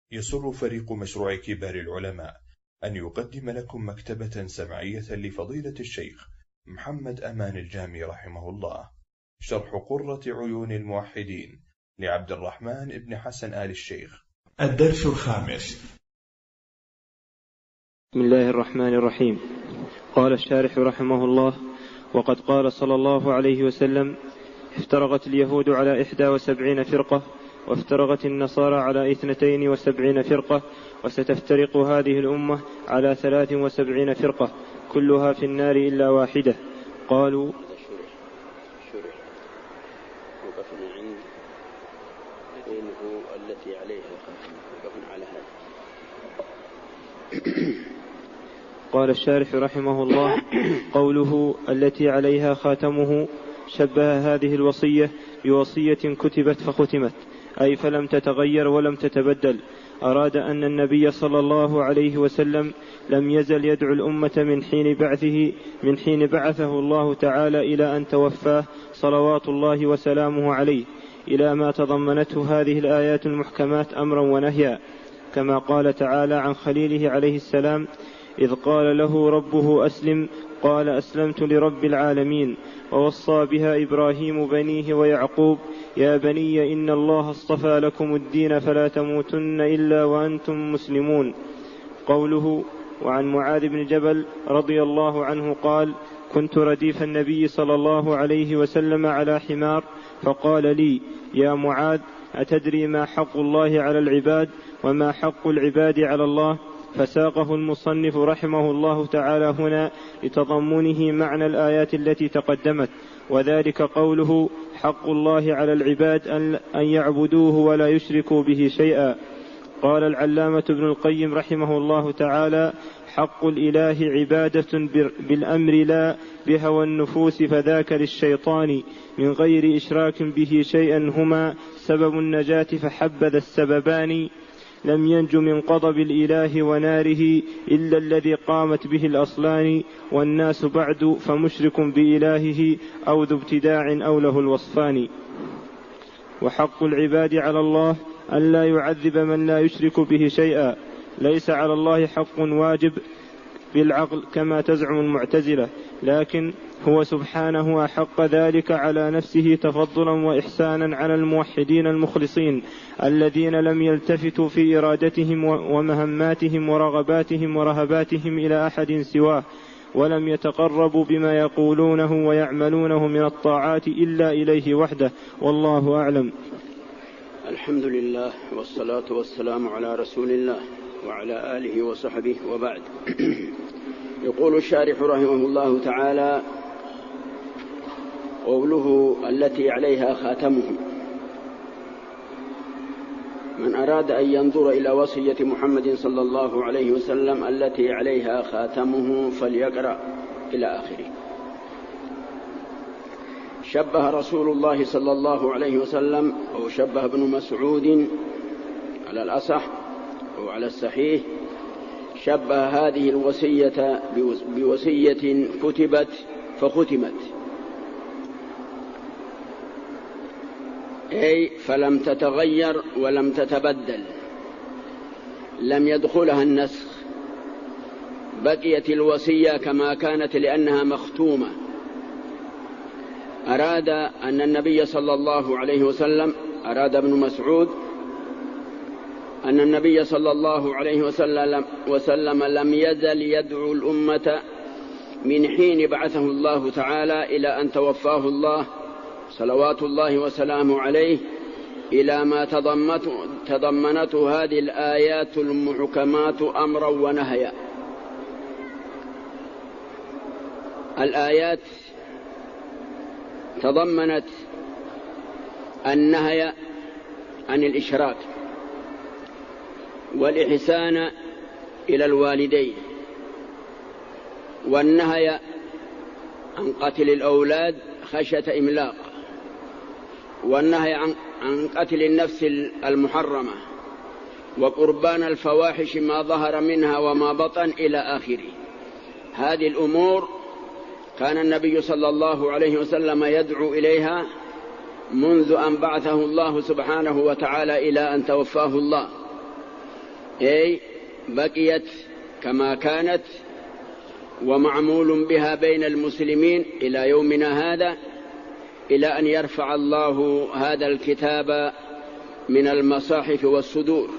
يسر فريق مشروع كبار العلماء أن يقدم لكم مكتبة سمعية لفضيلة الشيخ محمد أمان الجامي رحمه الله، شرح قرة عيون الموحدين لعبد الرحمن بن حسن آل الشيخ. الدرس الخامس. بسم الله الرحمن الرحيم. قال الشارح رحمه الله: وقد قال صلى الله عليه وسلم: افترقت اليهود على 71 فرقة، وافترقت النصارى على 72 فرقة، وستفترق هذه الأمة على 73 فرقة، كلها في النار إلا واحدة. قالوا: التي عليها على هذا. قال الشارح رحمه الله: قوله التي عليها خاتمه شبه هذه الوصية بوصية كتبت فختمت، أي فلم تتغير ولم تتبدل. أراد أن النبي صلى الله عليه وسلم لم يزل يدعو الأمة من حين بعثه الله تعالى إلى أن توفاه صلوات الله وسلامه عليه، إلى ما تضمنته هذه الآيات المحكمات أمرا ونهيا، كما قال تعالى عن خليله عليه السلام: إذ قال له ربه أسلم قال أسلمت لرب العالمين. ووصى بها إبراهيم بنيه ويعقوب: يا بني إن الله اصطفى لكم الدين فلا تموتن إلا وأنتم مسلمون. قوله: وعن معاذ بن جبل رضي الله عنه قال: كنت رديف النبي صلى الله عليه وسلم على حمار، فقال لي: يا معاذ، أتدري ما حق الله على العباد وما حق العباد على الله؟ فساقه المصنف رحمه الله تعالى هنا لتضمنه معنى الآيات التي تقدمت، وذلك قوله: حق الله على العباد أن يعبدوه ولا يشركوا به شيئا. قال العلامة ابن القيم رحمه الله تعالى: حق الإله عبادة بالأمر لا بهوى النفوس، فذاك للشيطان من غير إشراك به شيئا هما سبب النجاة، فحبذا السببان. لم ينج من غضب الإله وناره إلا الذي قامت به الأصلان، والناس بعد فمشرك بإلهه أو ذو ابتداع أو له الوصفان. وحق العباد على الله أن لا يعذب من لا يشرك به شيئا. ليس على الله حق واجب بالعقل كما تزعم المعتزلة، لكن هو سبحانه أحق ذلك على نفسه تفضلا وإحسانا على الموحدين المخلصين الذين لم يلتفتوا في إرادتهم ومهماتهم ورغباتهم ورهباتهم إلى أحد سواه، ولم يتقربوا بما يقولونه ويعملونه من الطاعات إلا إليه وحده، والله أعلم. الحمد لله والصلاة والسلام على رسول الله وعلى آله وصحبه، وبعد. يقول الشارح رحمه الله تعالى: قوله التي عليها خاتمه. من أراد أن ينظر إلى وصية محمد صلى الله عليه وسلم التي عليها خاتمه فليقرأ إلى آخره. شبه رسول الله صلى الله عليه وسلم، أو شبه ابن مسعود على الأصح وعلى الصحيح، شبه هذه الوصية بوصية كتبت فختمت، أي فلم تتغير ولم تتبدل، لم يدخلها النسخ، بقيت الوصية كما كانت لأنها مختومة. أراد أن النبي صلى الله عليه وسلم، أراد ابن مسعود أن النبي صلى الله عليه وسلم لم يزل يدعو الأمة من حين بعثه الله تعالى إلى أن توفاه الله صلوات الله وسلامه عليه، إلى ما تضمنته هذه الآيات المحكمات أمرا ونهيا. الآيات تضمنت النهي عن الإشراك والإحسان إلى الوالدين، والنهي عن قتل الأولاد خشية إملاق، والنهي عن قتل النفس المحرمة، وقربان الفواحش ما ظهر منها وما بطن إلى آخره. هذه الأمور كان النبي صلى الله عليه وسلم يدعو إليها منذ أن بعثه الله سبحانه وتعالى إلى أن توفاه الله، أي بقيت كما كانت ومعمول بها بين المسلمين إلى يومنا هذا، إلى أن يرفع الله هذا الكتاب من المصاحف والصدور.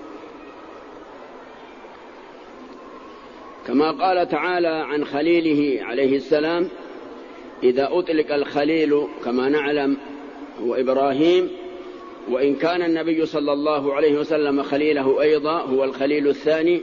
كما قال تعالى عن خليله عليه السلام: إذا أطلق الخليل كما نعلم هو إبراهيم، وإن كان النبي صلى الله عليه وسلم خليله أيضا هو الخليل الثاني.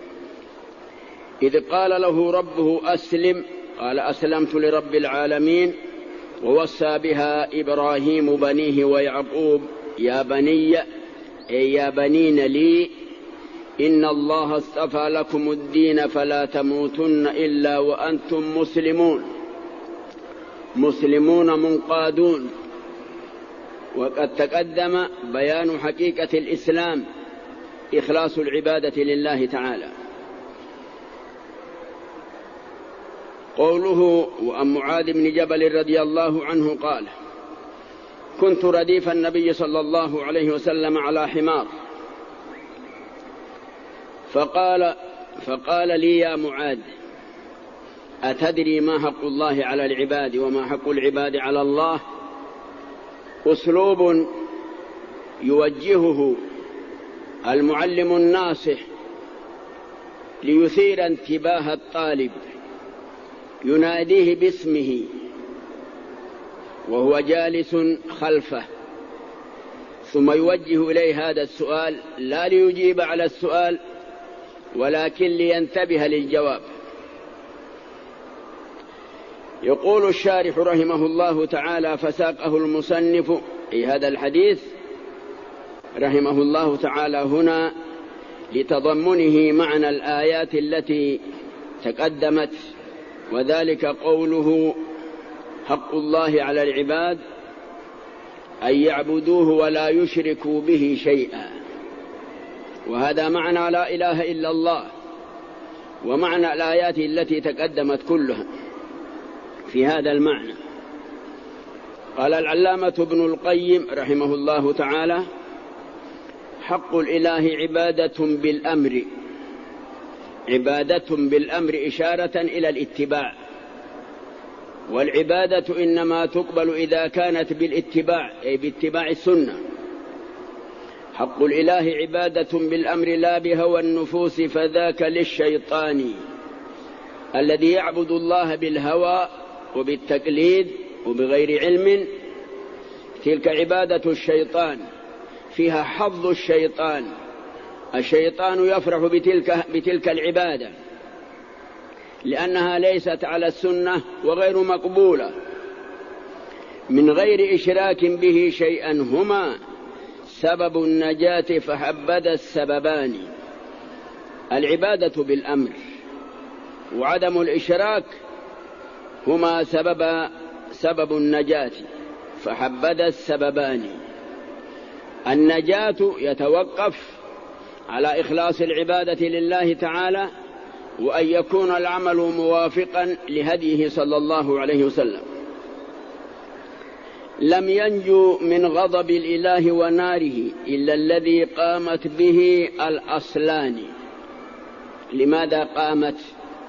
إذ قال له ربه أسلم قال أسلمت لرب العالمين، ووصى بها إبراهيم بنيه ويعقوب: يا بني أي يا بنين لي إن الله اصطفى لكم الدين فلا تموتن إلا وأنتم مسلمون منقادون. وقد تقدم بيان حقيقة الإسلام إخلاص العبادة لله تعالى. قوله: وعن معاذ بن جبل رضي الله عنه قال: كنت رديف النبي صلى الله عليه وسلم على حمار، فقال لي: يا معاذ، أتدري ما حق الله على العباد وما حق العباد على الله؟ أسلوب يوجهه المعلم الناصح ليثير انتباه الطالب، يناديه باسمه وهو جالس خلفه، ثم يوجه إليه هذا السؤال لا ليجيب على السؤال ولكن لينتبه للجواب. يقول الشارح رحمه الله تعالى: فساقه المصنف أي هذا الحديث رحمه الله تعالى هنا لتضمنه معنى الآيات التي تقدمت، وذلك قوله: حق الله على العباد أن يعبدوه ولا يشركوا به شيئا. وهذا معنى لا إله إلا الله، ومعنى الآيات التي تقدمت كلها في هذا المعنى. قال العلامة ابن القيم رحمه الله تعالى: حق الإله عبادة بالأمر إشارة إلى الاتباع، والعبادة إنما تقبل إذا كانت بالاتباع أي باتباع السنة. حق الإله عبادة بالأمر لا بهوى النفوس، فذاك للشيطان الذي يعبد الله بالهوى وبالتقليد وبغير علم. تلك عبادة الشيطان، فيها حظ الشيطان يفرح بتلك العبادة لأنها ليست على السنة وغير مقبولة من غير إشراك به شيئا، هما سبب النجاة فحبذا السببان: العبادة بالأمر وعدم الإشراك هما سبب النجاة فحبذا السببان. النجاة يتوقف على إخلاص العبادة لله تعالى، وأن يكون العمل موافقا لهديه صلى الله عليه وسلم. لم ينجو من غضب الإله وناره إلا الذي قامت به الأصلان. لماذا قامت؟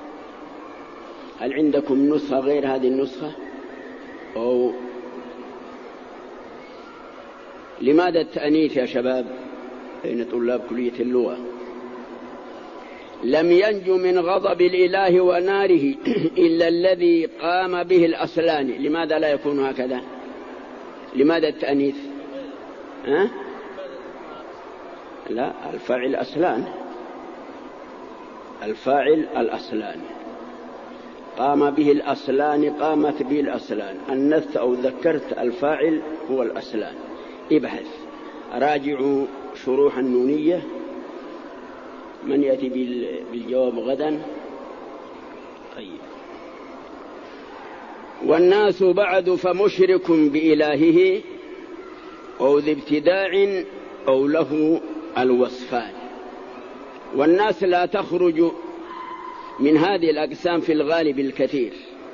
هل عندكم نسخة غير هذه النسخة؟ أو لماذا التأنيث يا شباب بين طلاب كلية اللغة؟ لم ينجو من غضب الإله وناره إلا الذي قام به الأصلان. لماذا لا يكون هكذا؟ لماذا التأنيث؟ لا، الفاعل أصلان، الفاعل الأصلان، قام به الأصلان، قامت به الأصلان. أنثت أو ذكرت الفاعل هو الأصلان. ابحث، راجعوا شروح النونية، من يأتي بالجواب غدا. طيب. والناس بعد فمشرك بإلهه أو ذي ابتداع أو له الوصفان. والناس لا تخرج من هذه الأقسام في الغالب الكثير.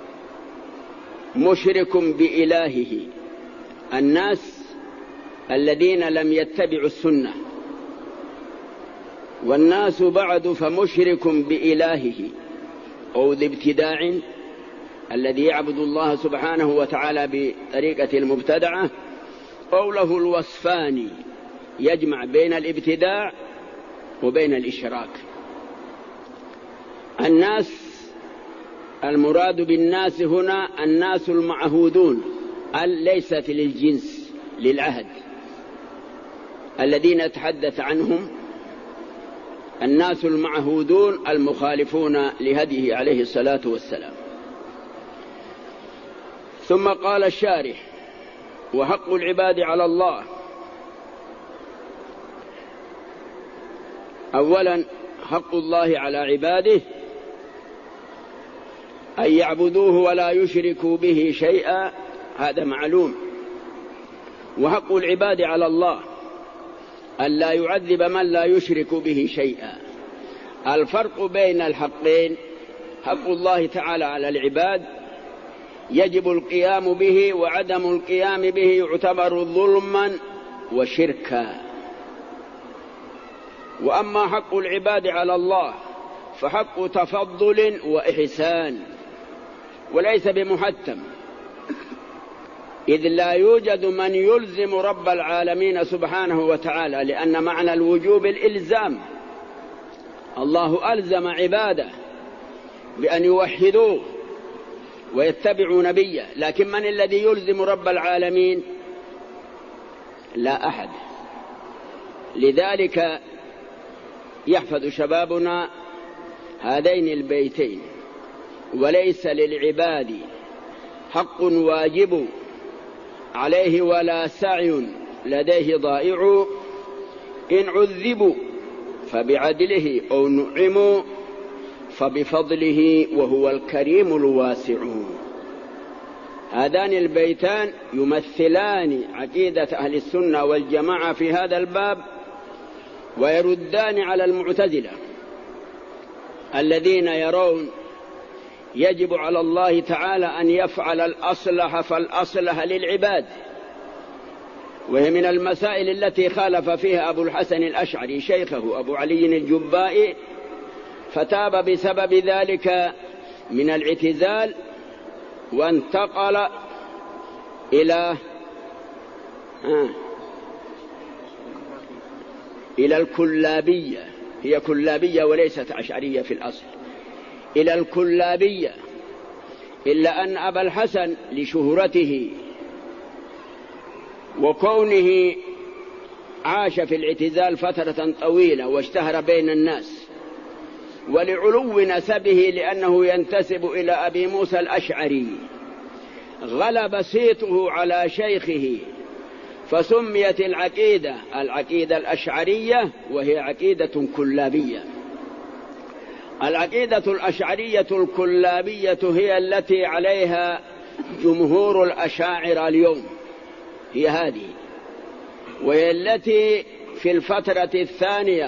مشرك بإلهه الناس الذين لم يتبعوا السنة، والناس بعد فمشرك بإلهه أو ذي ابتداع الذي يعبد الله سبحانه وتعالى بطريقة المبتدعة، قوله الوصفان يجمع بين الابتداع وبين الإشراك. الناس المراد بالناس هنا الناس المعهودون، ليست للجنس، للعهد، الذين نتحدث عنهم الناس المعهودون المخالفون لهديه عليه الصلاة والسلام. ثم قال الشارح: وحق العباد على الله. أولا حق الله على عباده أن يعبدوه ولا يشركوا به شيئا، هذا معلوم. وحق العباد على الله أن لا يعذب من لا يشرك به شيئا. الفرق بين الحقين: حق الله تعالى على العباد يجب القيام به، وعدم القيام به يعتبر ظلما وشركا. وأما حق العباد على الله فحق تفضل وإحسان وليس بمحتم، إذ لا يوجد من يلزم رب العالمين سبحانه وتعالى، لأن معنى الوجوب الإلزام. الله ألزم عباده بأن يوحدوه ويتبعوا نبيه، لكن من الذي يلزم رب العالمين؟ لا أحد. لذلك يحفظ شبابنا هذين البيتين: وليس للعباد حق واجب عليه ولا سعي لديه ضائع، إن عذبوا فبعدله أو نعموا فبفضله وهو الكريم الواسع. هذان البيتان يمثلان عقيدة أهل السنة والجماعة في هذا الباب، ويردان على المعتزلة الذين يرون يجب على الله تعالى أن يفعل الأصلح فالأصلح للعباد، وهي من المسائل التي خالف فيها أبو الحسن الأشعري شيخه أبو علي الجبائي، فتاب بسبب ذلك من الاعتزال وانتقل إلى الكلابية. هي كلابية وليست أشعرية في الأصل، إلى الكلابية. إلا أن أبا الحسن لشهرته وكونه عاش في الاعتزال فترة طويلة واشتهر بين الناس، ولعلو نسبه لأنه ينتسب إلى أبي موسى الأشعري، غلب صيته على شيخه فسميت العقيدة الأشعرية، وهي عقيدة كلابية. العقيدة الأشعرية الكلابية هي التي عليها جمهور الأشاعرة اليوم، هي هذه، وهي التي في الفترة الثانية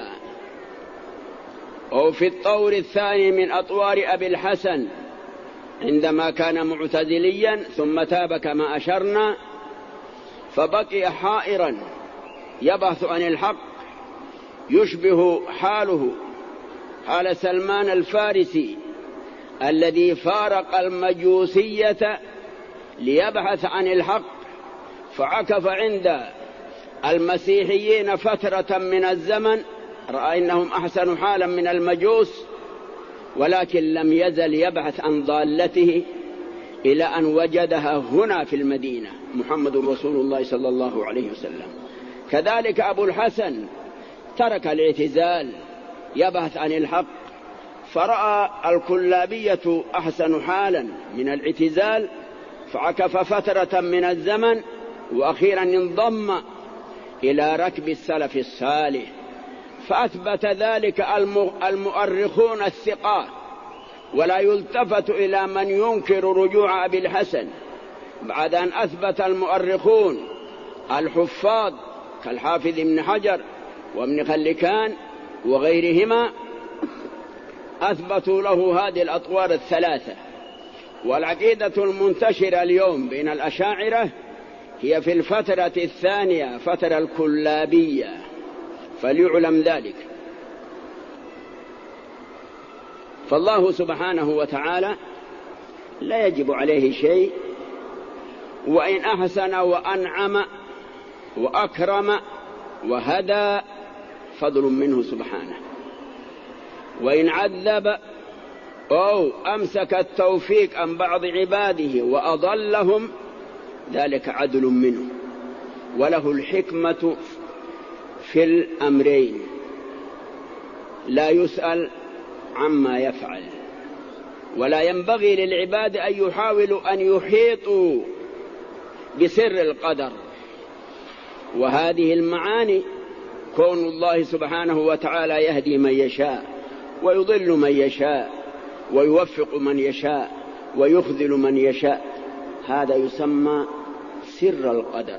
أو في الطور الثاني من أطوار أبي الحسن، عندما كان معتزليا ثم تاب كما أشرنا، فبقي حائرا يبحث عن الحق، يشبه حاله حال سلمان الفارسي الذي فارق المجوسية ليبحث عن الحق، فعكف عند المسيحيين فترة من الزمن، رأى أنهم أحسن حالا من المجوس، ولكن لم يزل يبحث عن ضالته إلى أن وجدها هنا في المدينة، محمد رسول الله صلى الله عليه وسلم. كذلك أبو الحسن ترك الاعتزال يبحث عن الحق، فرأى الكلابية أحسن حالا من الاعتزال، فعكف فترة من الزمن، وأخيرا انضم إلى ركب السلف الصالح، فأثبت ذلك المؤرخون الثقات، ولا يلتفت إلى من ينكر رجوع أبي الحسن بعد أن أثبت المؤرخون الحفاظ كالحافظ ابن حجر وابن خلكان وغيرهما، أثبتوا له هذه الأطوار الثلاثة. والعقيدة المنتشرة اليوم بين الأشاعرة هي في الفترة الثانية، فترة الكلابية، فليعلم ذلك. فالله سبحانه وتعالى لا يجب عليه شيء، وإن أحسن وأنعم وأكرم وهدى فضل منه سبحانه، وإن عذب أو أمسك التوفيق عن بعض عباده وأضلهم ذلك عدل منه، وله الحكمة في الأمرين، لا يسأل عما يفعل. ولا ينبغي للعباد أن يحاولوا أن يحيطوا بسر القدر. وهذه المعاني كون الله سبحانه وتعالى يهدي من يشاء ويضل من يشاء ويوفق من يشاء ويخذل من يشاء، هذا يسمى سر القدر.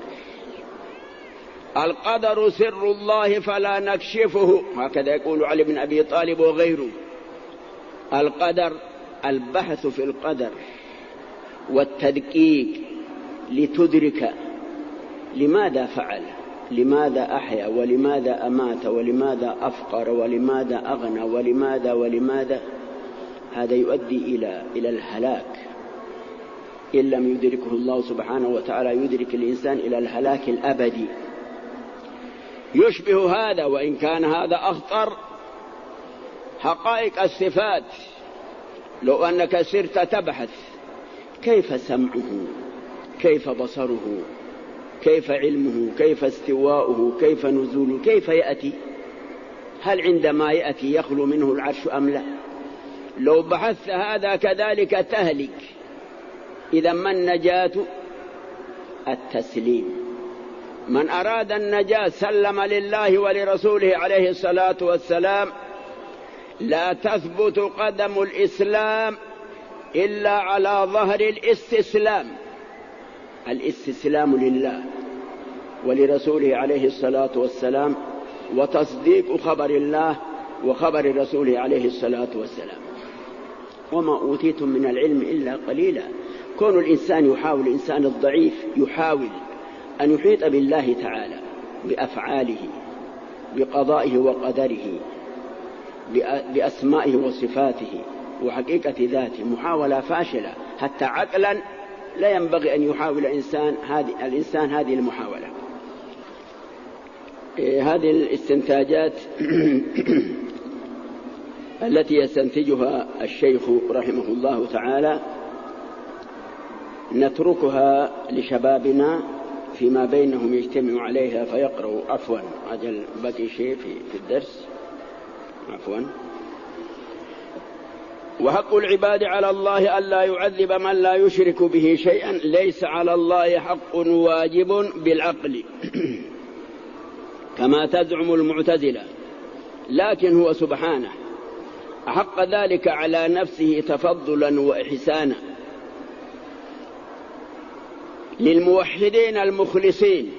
القدر سر الله فلا نكشفه، هكذا يقول علي بن أبي طالب وغيره. القدر البحث في القدر والتدقيق لتدرك لماذا فعل، لماذا أحيا، ولماذا أمات، ولماذا أفقر، ولماذا أغنى، ولماذا. هذا يؤدي إلى الهلاك إن لم يدركه الله سبحانه وتعالى، يدرك الإنسان إلى الهلاك الأبدي. يشبه هذا، وإن كان هذا أخطر، حقائق الصفات. لو أنك سرت تبحث كيف سمعه، كيف بصره، كيف علمه، كيف استواؤه، كيف نزوله، كيف يأتي، هل عندما يأتي يخلو منه العرش أم لا؟ لو بحثت هذا كذلك تهلك. إذا ما النجاة؟ التسليم. من أراد النجاة سلم لله ولرسوله عليه الصلاة والسلام. لا تثبت قدم الإسلام إلا على ظهر الاستسلام، الاستسلام لله ولرسوله عليه الصلاة والسلام، وتصديق خبر الله وخبر رسوله عليه الصلاة والسلام. وما أوتيتم من العلم إلا قليلا. كون الإنسان يحاول، الإنسان الضعيف يحاول أن يحيط بالله تعالى بأفعاله، بقضائه وقدره، بأسمائه وصفاته وحقيقة ذاته، محاولة فاشلة. حتى عقلا لا ينبغي أن يحاول الإنسان هذه المحاولة. هذه الاستنتاجات التي يستنتجها الشيخ رحمه الله تعالى نتركها لشبابنا فيما بينهم يجتمعوا عليها فيقرأوا. عفوا، أجل بقي شيء في الدرس. عفوا. وحق العباد على الله ألا يعذب من لا يشرك به شيئا. ليس على الله حق واجب بالعقل كما تزعم المعتزلة، لكن هو سبحانه أحق ذلك على نفسه تفضلا وإحسانا. للموحدين المخلصين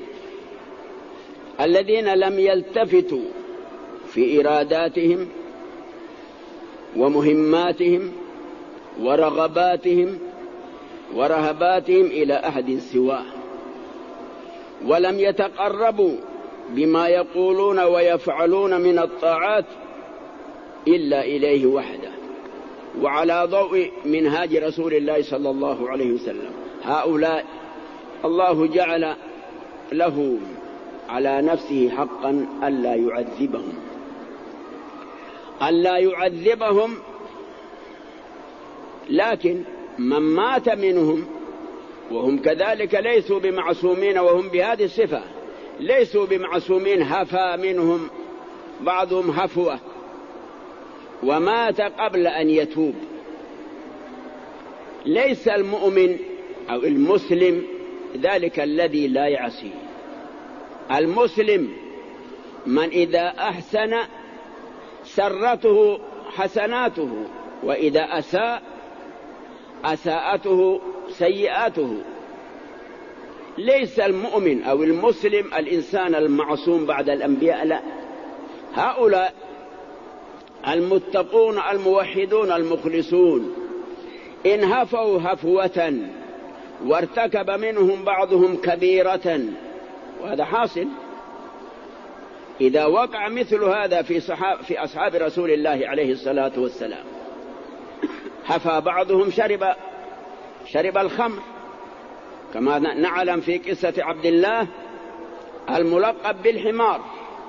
الذين لم يلتفتوا في إراداتهم ومهماتهم ورغباتهم ورهباتهم إلى أحد سواه، ولم يتقربوا بما يقولون ويفعلون من الطاعات إلا إليه وحده، وعلى ضوء منهاج رسول الله صلى الله عليه وسلم. هؤلاء الله جعل له على نفسه حقا ألا يعذبهم. لكن من مات منهم وهم كذلك ليسوا بمعصومين، وهم بهذه الصفة ليسوا بمعصومين، هفى منهم بعضهم هفوة ومات قبل أن يتوب. ليس المؤمن أو المسلم ذلك الذي لا يعصي. المسلم من إذا أحسن سرته حسناته، وإذا أساء أساءته سيئاته. ليس المؤمن أو المسلم الإنسان المعصوم بعد الأنبياء، لا. هؤلاء المتقون الموحدون المخلصون إن هفوا هفوة وارتكب منهم بعضهم كبيرة، وهذا حاصل. إذا وقع مثل هذا في أصحاب رسول الله عليه الصلاة والسلام حفى بعضهم شرب الخمر، كما نعلم في قصة عبد الله الملقب بالحمار،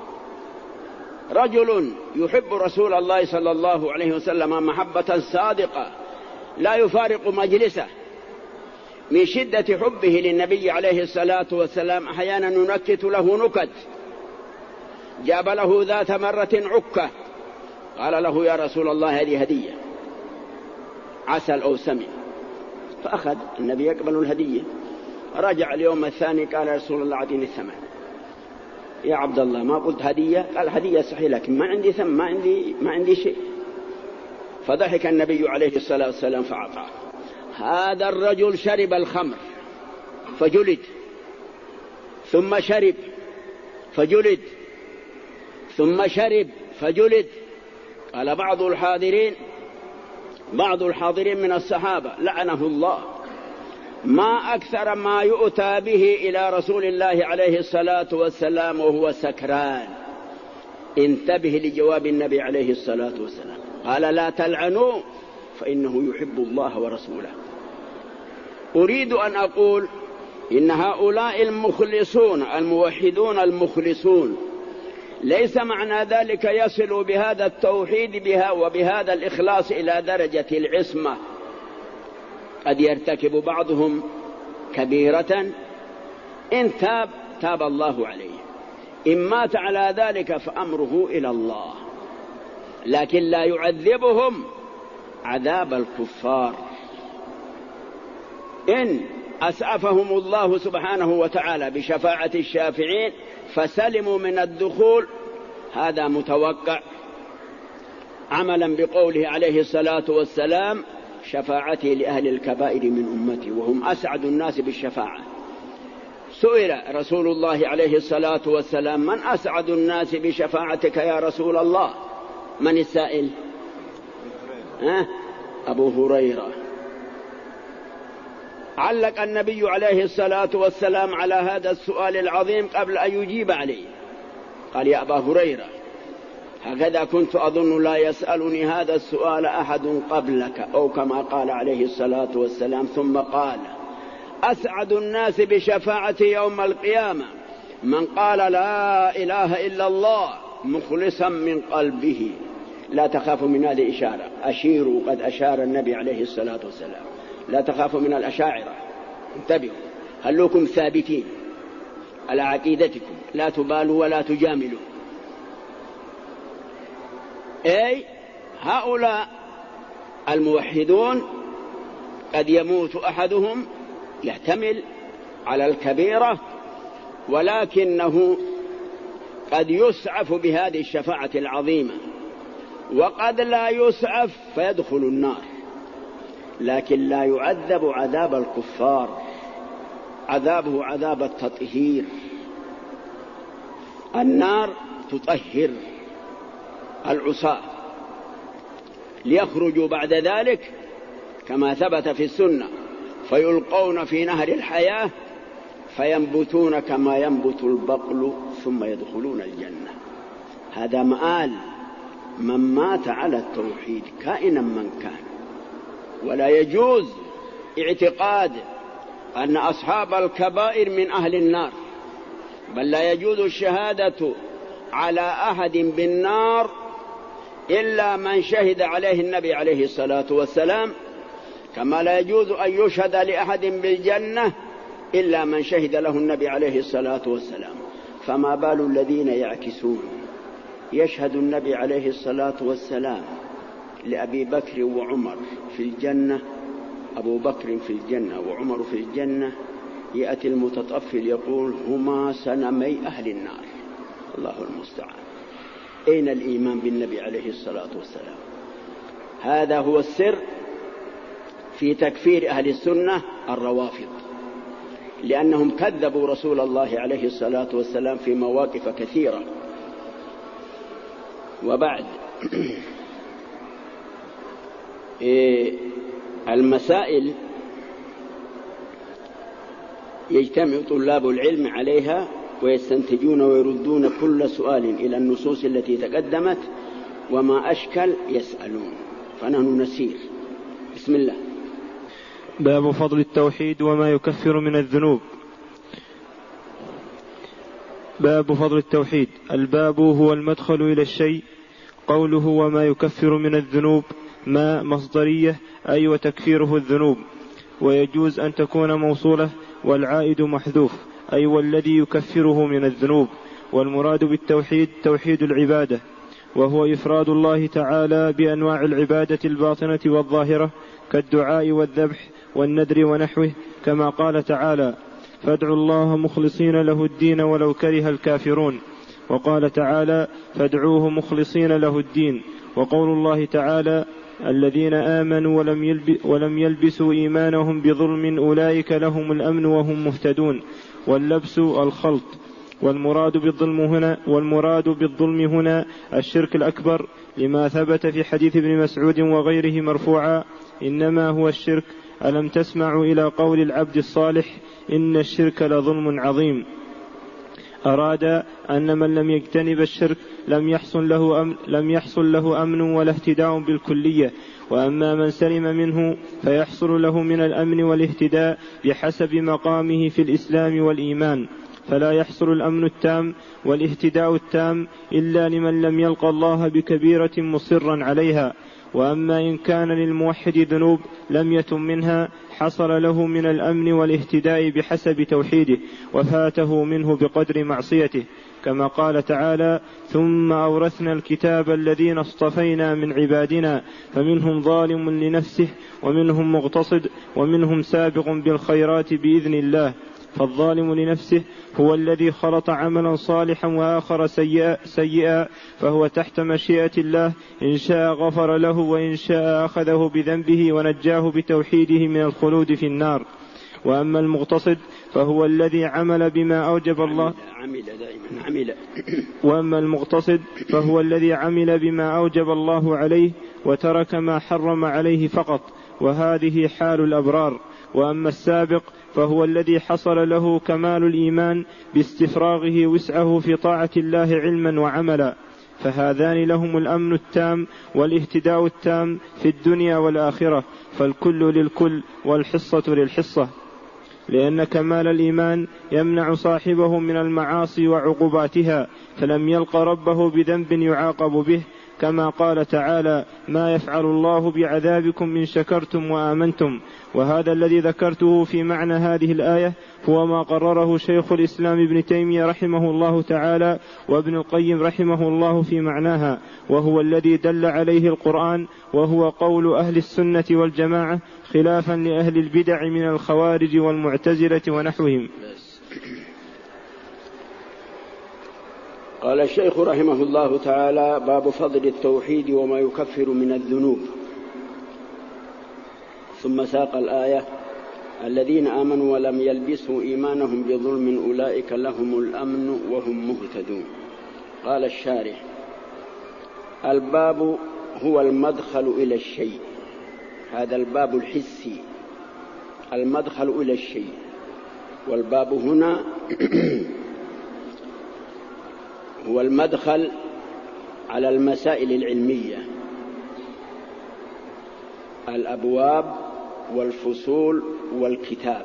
رجل يحب رسول الله صلى الله عليه وسلم محبة صادقة لا يفارق مجلسه، من شدة حبه للنبي عليه الصلاة والسلام أحيانا ننكت له نكت. جاب له ذات مرة عكة، قال له يا رسول الله هذه هدية، عسل أو سمن، فأخذ النبي يقبل الهدية. رجع اليوم الثاني قال يا رسول الله أعطيني الثمن. يا عبد الله ما قلت هدية؟ قال هدية صحيح لكن ما عندي ثمن، ما عندي شيء. فضحك النبي عليه الصلاة والسلام فأعطاه. هذا الرجل شرب الخمر فجلد، ثم شرب فجلد، ثم شرب فجلد. قال بعض الحاضرين من الصحابة لعنه الله، ما أكثر ما يؤتى به إلى رسول الله عليه الصلاة والسلام وهو سكران. انتبه لجواب النبي عليه الصلاة والسلام، قال لا تلعنوا فإنه يحب الله ورسوله. أريد أن أقول إن هؤلاء المخلصون الموحدون المخلصون ليس معنى ذلك يصلوا بهذا التوحيد بها وبهذا الإخلاص إلى درجة العصمة. قد يرتكب بعضهم كبيرة، إن تاب الله عليه، إن مات على ذلك فأمره إلى الله، لكن لا يعذبهم عذاب الكفار. إن أسعفهم الله سبحانه وتعالى بشفاعة الشافعين فسلموا من الدخول، هذا متوقع، عملا بقوله عليه الصلاة والسلام شفاعتي لأهل الكبائر من أمتي وهم أسعد الناس بالشفاعة. سئل رسول الله عليه الصلاة والسلام من أسعد الناس بشفاعتك يا رسول الله؟ من السائل؟ أبو هريرة. علق النبي عليه الصلاة والسلام على هذا السؤال العظيم قبل أن يجيب عليه، قال يا أبا هريرة هكذا كنت أظن لا يسألني هذا السؤال أحد قبلك، أو كما قال عليه الصلاة والسلام. ثم قال أسعد الناس بشفاعتي يوم القيامة من قال لا إله إلا الله مخلصا من قلبه. لا تخافوا من هذه إشارة، أشيروا، قد أشار النبي عليه الصلاة والسلام، لا تخافوا من الأشاعرة، انتبهوا، خلوكم ثابتين على عقيدتكم، لا تبالوا ولا تجاملوا. أي هؤلاء الموحدون قد يموت أحدهم، يحتمل على الكبيرة، ولكنه قد يسعف بهذه الشفاعة العظيمة، وقد لا يسعف فيدخل النار، لكن لا يعذب عذاب الكفار، عذابه عذاب التطهير. النار تطهر العصاة ليخرجوا بعد ذلك كما ثبت في السنة فيلقون في نهر الحياة فينبتون كما ينبت البقل ثم يدخلون الجنة. هذا مآل من مات على التوحيد كائنا من كان. ولا يجوز اعتقاد أن أصحاب الكبائر من أهل النار، بل لا يجوز الشهادة على أحد بالنار إلا من شهد عليه النبي عليه الصلاة والسلام، كما لا يجوز أن يشهد لأحد بالجنة إلا من شهد له النبي عليه الصلاة والسلام. فما بال الذين يعكسون، يشهد النبي عليه الصلاة والسلام لأبي بكر وعمر في الجنة، أبو بكر في الجنة وعمر في الجنة، يأتي المتطفل يقول هما سنمي أهل النار. الله المستعان. أين الإيمان بالنبي عليه الصلاة والسلام؟ هذا هو السر في تكفير أهل السنة الروافض، لأنهم كذبوا رسول الله عليه الصلاة والسلام في مواقف كثيرة. وبعد المسائل يجتمع طلاب العلم عليها ويستنتجون ويردون كل سؤال إلى النصوص التي تقدمت، وما أشكل يسألون، فنحن نسير بسم الله. باب فضل التوحيد وما يكفر من الذنوب. باب فضل التوحيد. الباب هو المدخل إلى الشيء. قوله وما يكفر من الذنوب ما مصدرية أي وتكفيره الذنوب، ويجوز أن تكون موصولة والعائد محذوف أي والذي يكفره من الذنوب. والمراد بالتوحيد توحيد العبادة، وهو إفراد الله تعالى بأنواع العبادة الباطنة والظاهرة كالدعاء والذبح والنذر ونحوه، كما قال تعالى فادعوا الله مخلصين له الدين ولو كره الكافرون. وقال تعالى فادعوه مخلصين له الدين. وقول الله تعالى الذين آمنوا ولم يلبسوا إيمانهم بظلم أولئك لهم الأمن وهم مهتدون. واللبس الخلط. والمراد بالظلم هنا الشرك الأكبر، لما ثبت في حديث ابن مسعود وغيره مرفوعا إنما هو الشرك ألم تسمعوا إلى قول العبد الصالح إن الشرك لظلم عظيم. أراد أن من لم يجتنب الشرك لم يحصل له أمن ولا اهتداء بالكلية، وأما من سلم منه فيحصل له من الأمن والاهتداء بحسب مقامه في الإسلام والإيمان، فلا يحصل الأمن التام والاهتداء التام إلا لمن لم يلقى الله بكبيرة مصرا عليها. وأما إن كان للموحد ذنوب لم يتم منها حصل له من الأمن والاهتداء بحسب توحيده، وفاته منه بقدر معصيته، كما قال تعالى ثم أورثنا الكتاب الذين اصطفينا من عبادنا فمنهم ظالم لنفسه ومنهم مقتصد ومنهم سابق بالخيرات بإذن الله. فالظالم لنفسه هو الذي خلط عملا صالحا وآخر سيئا فهو تحت مشيئة الله، إن شاء غفر له وإن شاء أخذه بذنبه ونجاه بتوحيده من الخلود في النار. وأما المقتصد فهو الذي عمل بما أوجب الله وأما المقتصد فهو الذي عمل بما أوجب الله عليه وترك ما حرم عليه فقط، وهذه حال الأبرار. وأما السابق فهو الذي حصل له كمال الإيمان باستفراغه وسعه في طاعة الله علما وعملا، فهذان لهم الأمن التام والاهتداء التام في الدنيا والآخرة، فالكل للكل والحصة للحصة، لأن كمال الإيمان يمنع صاحبه من المعاصي وعقوباتها، فلم يلق ربه بذنب يعاقب به، كما قال تعالى ما يفعل الله بعذابكم إن شكرتم وآمنتم. وهذا الذي ذكرته في معنى هذه الآية هو ما قرره شيخ الإسلام ابن تيمية رحمه الله تعالى وابن القيم رحمه الله في معناها، وهو الذي دل عليه القرآن، وهو قول أهل السنة والجماعة خلافا لأهل البدع من الخوارج والمعتزلة ونحوهم. قال الشيخ رحمه الله تعالى باب فضل التوحيد وما يكفر من الذنوب، ثم ساق الآية الذين آمنوا ولم يلبسوا إيمانهم بظلم أولئك لهم الأمن وهم مهتدون. قال الشارح الباب هو المدخل إلى الشيء، هذا الباب الحسي المدخل إلى الشيء، والباب هنا هو المدخل على المسائل العلمية، الأبواب والفصول والكتاب،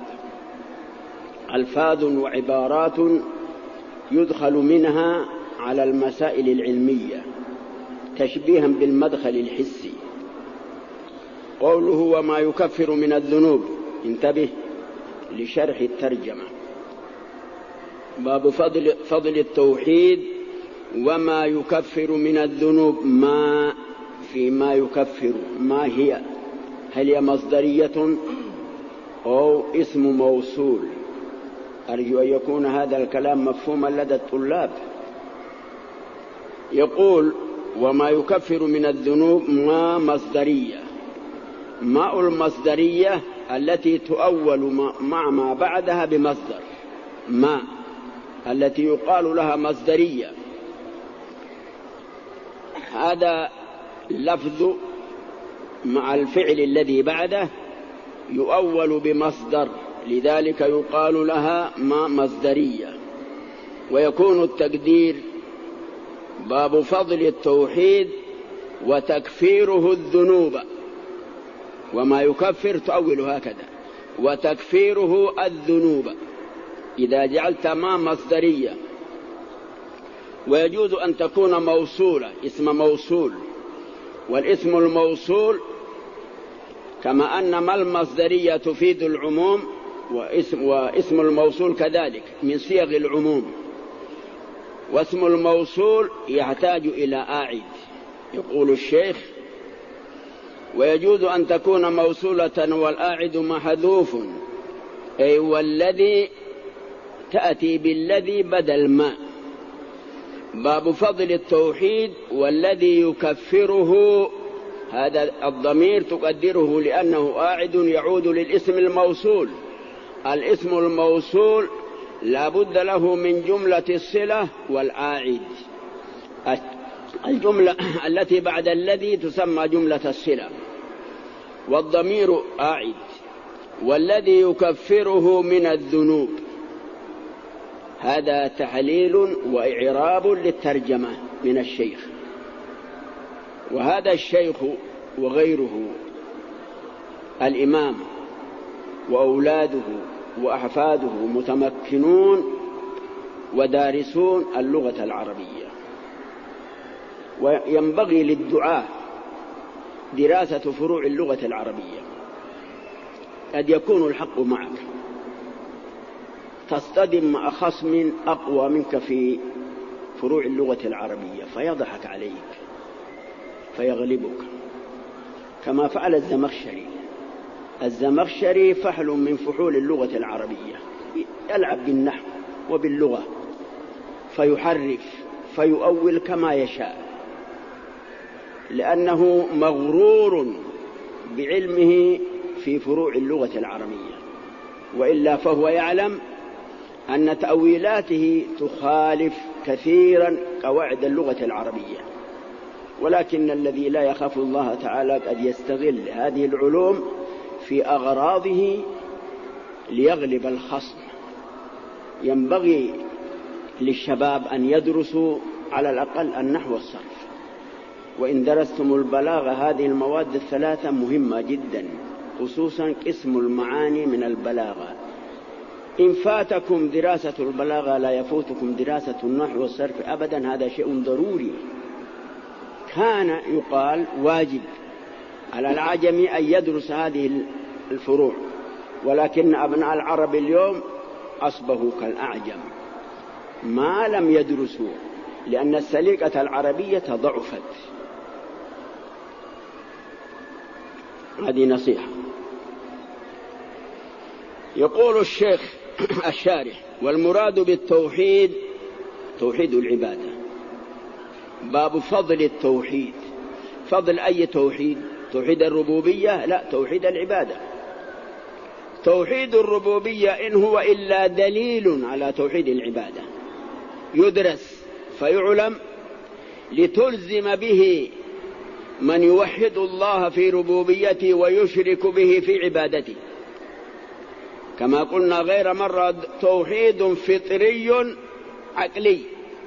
ألفاظ وعبارات يدخل منها على المسائل العلمية تشبيها بالمدخل الحسي. قوله وما يكفر من الذنوب، انتبه لشرح الترجمة. باب فضل التوحيد وما يكفر من الذنوب. ما فيما يكفر ما هي؟ هل هي مصدرية أو اسم موصول؟ أرجو أن يكون هذا الكلام مفهوما لدى الطلاب. يقول وما يكفر من الذنوب ما مصدرية. ماء المصدرية التي تؤول مع ما بعدها بمصدر، ما التي يقال لها مصدرية، هذا لفظ مع الفعل الذي بعده يؤول بمصدر، لذلك يقال لها ما مصدرية. ويكون التقدير باب فضل التوحيد وتكفيره الذنوب. وما يكفر تؤول هكذا. وتكفيره الذنوب إذا جعلت ما مصدرية. ويجوز أن تكون موصولة، اسم موصول، والاسم الموصول كما أن ما المصدرية تفيد العموم واسم الموصول كذلك من صيغ العموم. واسم الموصول يحتاج إلى أعد. يقول الشيخ: ويجوز أن تكون موصولة والأعد محذوف، أي والذي تأتي بالذي بدل ما. باب فضل التوحيد والذي يكفره، هذا الضمير تقدره لأنه أعد يعود للاسم الموصول. الاسم الموصول لا بد له من جملة الصلة والعائد. الجملة التي بعد الذي تسمى جملة الصلة، والضمير أعد. والذي يكفره من الذنوب، هذا تحليل وإعراب للترجمة من الشيخ. وهذا الشيخ وغيره الإمام وأولاده وأحفاده متمكنون ودارسون اللغة العربية، وينبغي للدعاة دراسة فروع اللغة العربية. قد يكون الحق معك، تصطدم مع خصم أقوى منك في فروع اللغة العربية فيضحك عليك فيغلبك، كما فعل الزمخشري. الزمخشري فحل من فحول اللغة العربية، يلعب بالنحو وباللغة فيحرف فيؤول كما يشاء، لأنه مغرور بعلمه في فروع اللغة العربية، وإلا فهو يعلم أن تأويلاته تخالف كثيرا قواعد اللغة العربية. ولكن الذي لا يخاف الله تعالى قد يستغل هذه العلوم في أغراضه ليغلب الخصم. ينبغي للشباب أن يدرسوا على الأقل النحو والصرف، وإن درستم البلاغة هذه المواد الثلاثة مهمة جدا، خصوصا قسم المعاني من البلاغة. إن فاتكم دراسة البلاغة لا يفوتكم دراسة النحو والصرف أبدا، هذا شيء ضروري. كان يقال واجب على العجم أن يدرس هذه الفروع، ولكن أبناء العرب اليوم أصبحوا كالأعجم ما لم يدرسوا، لأن السليقة العربية ضعفت. هذه نصيحة. يقول الشيخ الشارح: والمراد بالتوحيد توحيد العبادة. باب فضل التوحيد. فضل أي توحيد؟ توحيد الربوبية؟ لا، توحيد العبادة. توحيد الربوبية إن هو إلا دليل على توحيد العبادة، يدرس فيعلم لتلزم به من يوحد الله في ربوبيته ويشرك به في عبادته. كما قلنا غير مرة، توحيد فطري عقلي.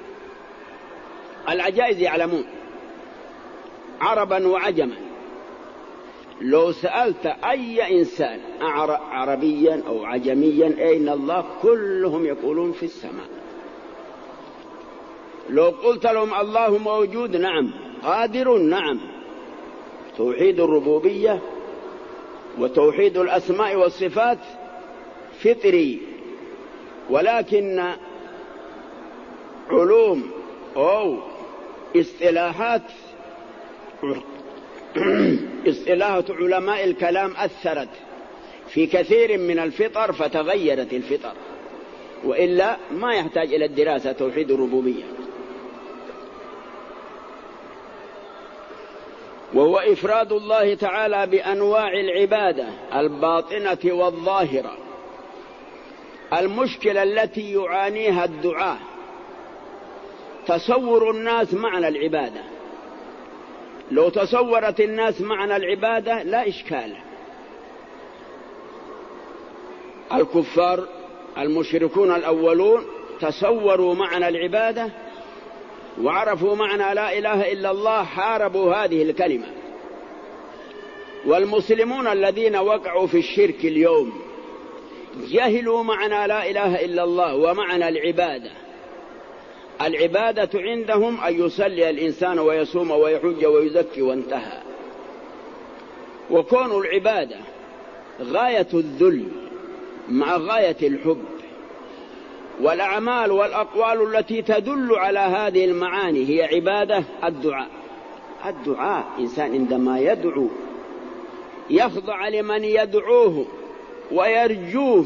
العجائز يعلمون عربا وعجما. لو سألت أي إنسان عربيا أو عجميا أين الله، كلهم يقولون في السماء. لو قلت لهم الله موجود، نعم. قادر، نعم. توحيد الربوبية وتوحيد الأسماء والصفات فطري، ولكن علوم أو اصطلاحات علماء الكلام أثرت في كثير من الفطر فتغيرت الفطر، وإلا ما يحتاج إلى الدراسة توحيد الربوبية. وهو إفراد الله تعالى بأنواع العبادة الباطنة والظاهرة. المشكلة التي يعانيها الدعاة تصور الناس معنى العبادة. لو تصورت الناس معنى العبادة لا إشكال. الكفار المشركون الأولون تصوروا معنى العبادة وعرفوا معنى لا إله إلا الله، حاربوا هذه الكلمة والمسلمون الذين وقعوا في الشرك اليوم جهلوا معنى لا إله إلا الله ومعنى العبادة. العبادة عندهم أن يصلي الإنسان ويصوم ويحج ويزكي وانتهى. وكون العبادة غاية الذل مع غاية الحب، والأعمال والأقوال التي تدل على هذه المعاني هي عبادة. الدعاء إنسان عندما يدعو يخضع لمن يدعوه ويرجوه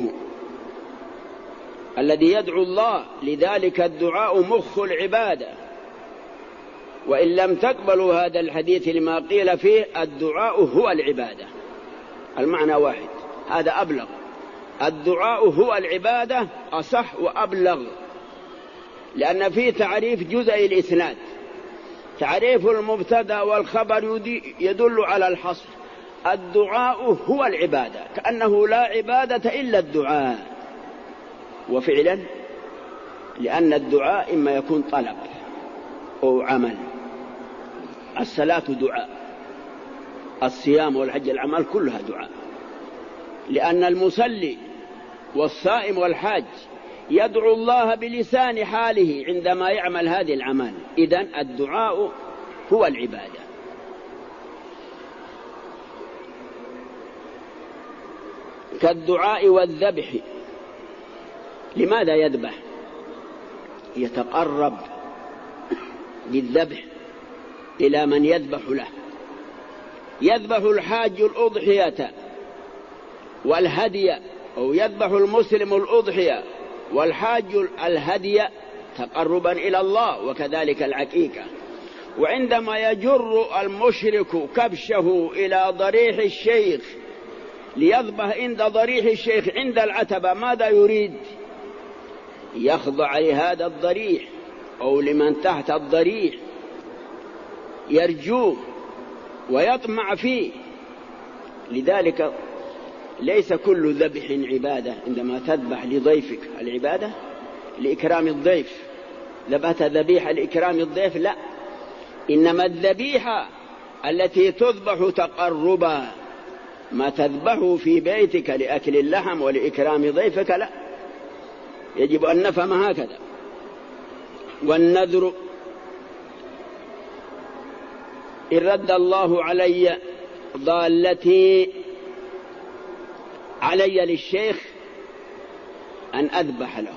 الذي يدعو الله، لذلك الدعاء مخ العبادة. وإن لم تقبلوا هذا الحديث لما قيل فيه الدعاء هو العبادة، المعنى واحد، هذا أبلغ. الدعاء هو العبادة أصح وأبلغ، لأن فيه تعريف جزء الإسناد، تعريف المبتدأ والخبر يدل على الحصر. الدعاء هو العبادة، كأنه لا عبادة إلا الدعاء. وفعلا لأن الدعاء إما يكون طلب أو عمل. الصلاة دعاء، الصيام والحج الأعمال كلها دعاء، لأن المصلي والصائم والحاج يدعو الله بلسان حاله عندما يعمل هذه الأعمال. إذن الدعاء هو العبادة. كالدعاء والذبح. لماذا يذبح؟ يتقرب بالذبح إلى من يذبح له. يذبح الحاج الأضحية والهدي، أو يذبح المسلم الأضحية والحاج الهدي تقربا إلى الله، وكذلك العقيقة. وعندما يجر المشرك كبشه إلى ضريح الشيخ ليذبح عند ضريح الشيخ عند العتبة، ماذا يريد؟ يخضع لهذا الضريح أو لمن تحت الضريح، يرجوه ويطمع فيه. لذلك ليس كل ذبح عبادة. عندما تذبح لضيفك العبادة لإكرام الضيف، ذبحت ذبيحة لإكرام الضيف، لا، إنما الذبيحة التي تذبح تقربا، ما تذبحه في بيتك لأكل اللحم ولإكرام ضيفك لا، يجب أن نفهم هكذا. والنذر إن رد الله علي ضالتي علي للشيخ أن أذبح له.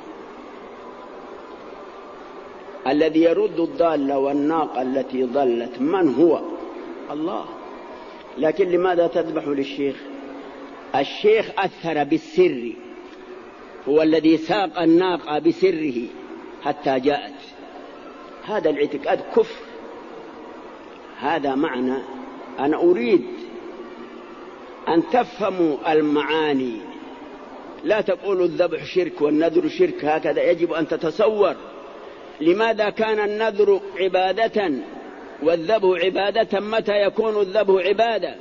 الذي يرد الضالة والناقة التي ضلت من هو؟ الله. لكن لماذا تذبح للشيخ؟ الشيخ أثر بالسر، هو الذي ساق الناقة بسره حتى جاءت. هذا الاعتقاد كفر. هذا معنى أنا أريد أن تفهموا المعاني. لا تقولوا الذبح شرك والنذر شرك، هكذا يجب أن تتصور. لماذا كان النذر عبادة والذبح عبادة؟ متى يكون الذبح عبادة؟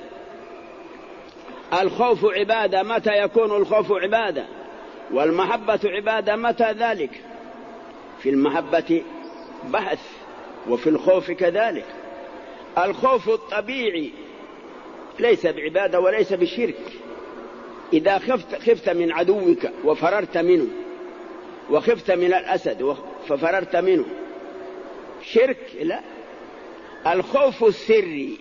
الخوف عبادة، متى يكون الخوف عبادة؟ والمحبة عبادة، متى ذلك؟ في المحبة بحث، وفي الخوف كذلك. الخوف الطبيعي ليس بعبادة وليس بشرك. إذا خفت من عدوك وفررت منه، وخفت من الأسد ففررت منه، شرك؟ لا. الخوف السري،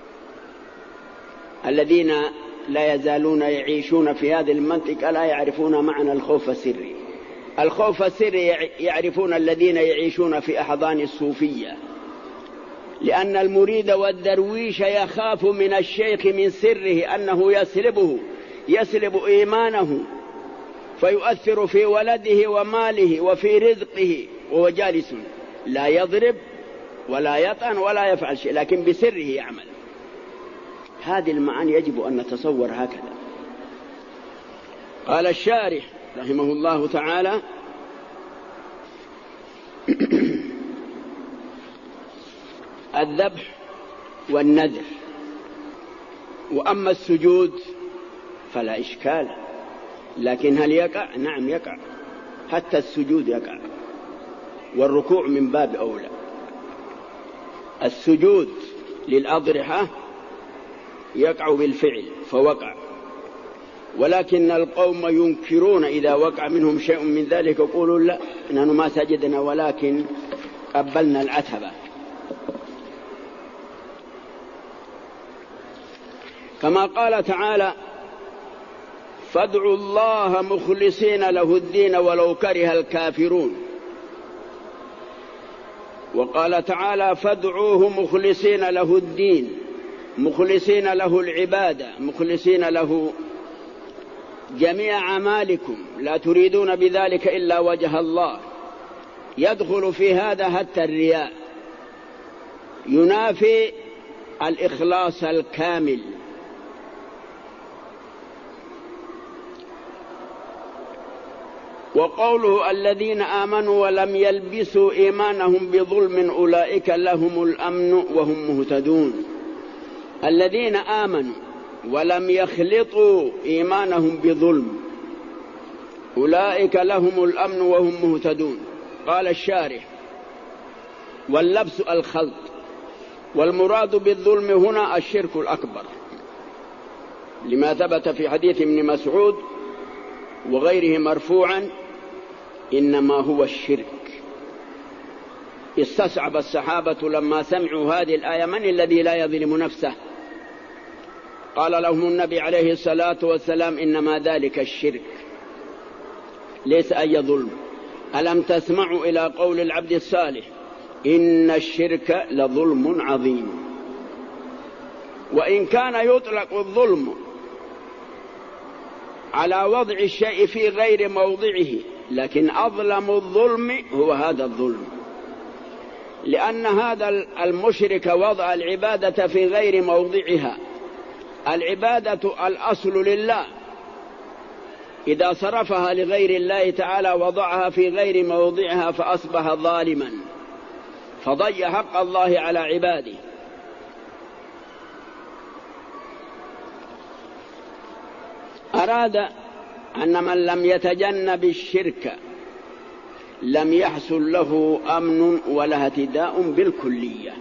الذين لا يزالون يعيشون في هذه المنطقة لا يعرفون معنى الخوف السري. الخوف السري يعرفون الذين يعيشون في أحضان الصوفية، لأن المريد والدرويش يخاف من الشيخ من سره أنه يسلب إيمانه، فيؤثر في ولده وماله وفي رزقه، وهو جالس لا يضرب ولا يطعن ولا يفعل شيء، لكن بسره يعمل. هذه المعاني يجب أن نتصور هكذا. قال الشارح رحمه الله تعالى: الذبح والنذر. وأما السجود فلا إشكال، لكن هل يقع؟ نعم يقع، حتى السجود يقع، والركوع من باب أولى. السجود للأضرحة يقع بالفعل فوقع، ولكن القوم ينكرون إذا وقع منهم شيء من ذلك يقولوا لا نحن ما سجدنا ولكن قبلنا العتبة. كما قال تعالى فادعوا الله مخلصين له الدين ولو كره الكافرون، وقال تعالى فادعوه مخلصين له الدين، مخلصين له العبادة، مخلصين له جميع أعمالكم لا تريدون بذلك إلا وجه الله. يدخل في هذا حتى الرياء، ينافي الإخلاص الكامل. وقوله الذين آمنوا ولم يلبسوا إيمانهم بظلم أولئك لهم الأمن وهم مهتدون. الذين آمنوا ولم يخلطوا إيمانهم بظلم أولئك لهم الأمن وهم مهتدون. قال الشارح واللبس الخلط، والمراد بالظلم هنا الشرك الأكبر، لما ثبت في حديث ابن مسعود وغيره مرفوعا إنما هو الشرك. استصعب الصحابة لما سمعوا هذه الآية من الذي لا يظلم نفسه؟ قال لهم النبي عليه الصلاة والسلام إنما ذلك الشرك ليس أي ظلم. ألم تسمعوا إلى قول العبد الصالح إن الشرك لظلم عظيم. وإن كان يطلق الظلم على وضع الشيء في غير موضعه، لكن أظلم الظلم هو هذا الظلم، لأن هذا المشرك وضع العبادة في غير موضعها. العبادة الأصل لله، إذا صرفها لغير الله تعالى وضعها في غير موضعها فأصبح ظالما، فضيع حق الله على عباده. أراد أن من لم يتجنب الشرك لم يحصل له أمن ولا اهتداء بالكلية.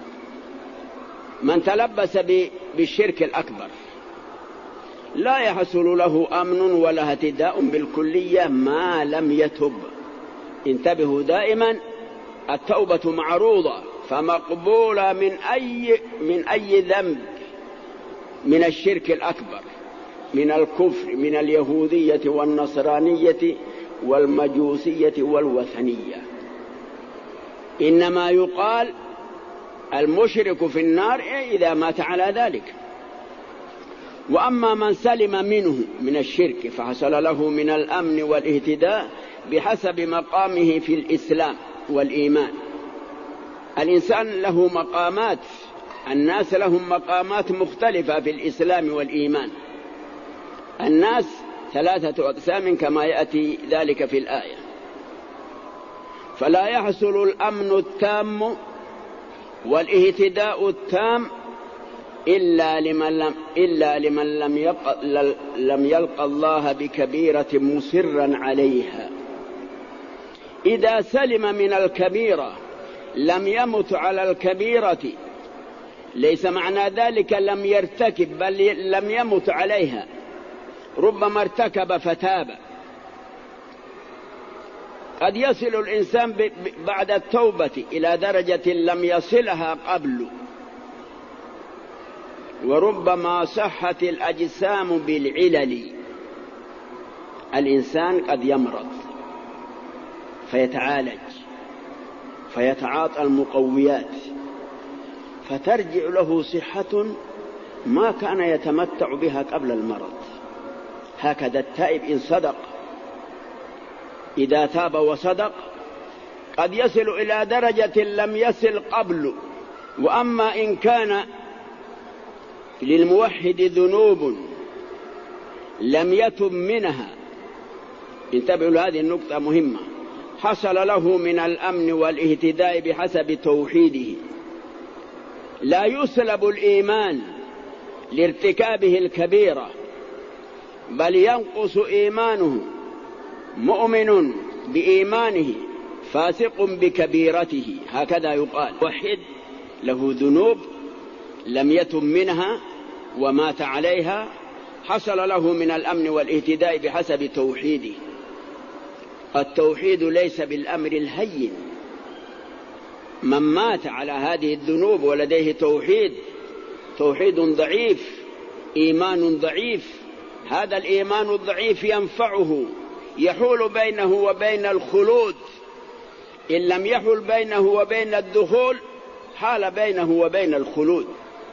من تلبس بالشرك الأكبر لا يحصل له أمن ولا اهتداء بالكلية ما لم يتب. انتبهوا دائما، التوبة معروضة فمقبولة من أي ذنب، من الشرك الأكبر، من الكفر، من اليهودية والنصرانية والمجوسية والوثنية. إنما يقال المشرك في النار إذا مات على ذلك. وأما من سلم منه من الشرك فحصل له من الأمن والاهتداء بحسب مقامه في الإسلام والإيمان. الإنسان له مقامات، الناس لهم مقامات مختلفة في الإسلام والإيمان. الناس 3 أقسام كما يأتي ذلك في الآية. فلا يحصل الأمن التام والاهتداء التام إلا لمن لم يلقى الله بكبيرة مصرا عليها. إذا سلم من الكبيرة لم يمت على الكبيرة، ليس معنى ذلك لم يرتكب، بل لم يمت عليها. ربما ارتكب فتاب. قد يصل الإنسان بعد التوبة إلى درجة لم يصلها قبل. وربما صحت الأجسام بالعلل. الإنسان قد يمرض فيتعالج فيتعاطى المقويات فترجع له صحة ما كان يتمتع بها قبل المرض. هكذا التائب إن صدق، إذا تاب وصدق قد يصل إلى درجة لم يصل قبل. وأما إن كان للموحد ذنوب لم يتب منها، انتبهوا لهذه النقطة مهمة، حصل له من الأمن والاهتداء بحسب توحيده. لا يسلب الإيمان لارتكابه الكبيرة، بل ينقص إيمانه. مؤمن بإيمانه فاسق بكبيرته، هكذا يقال. وحد له ذنوب لم يتب منها ومات عليها حصل له من الأمن والاهتداء بحسب توحيده. التوحيد ليس بالأمر الهين. من مات على هذه الذنوب ولديه توحيد ضعيف، إيمان ضعيف، هذا الإيمان الضعيف ينفعه، يحول بينه وبين الخلود. إن لم يحل بينه وبين الدخول حال بينه وبين الخلود.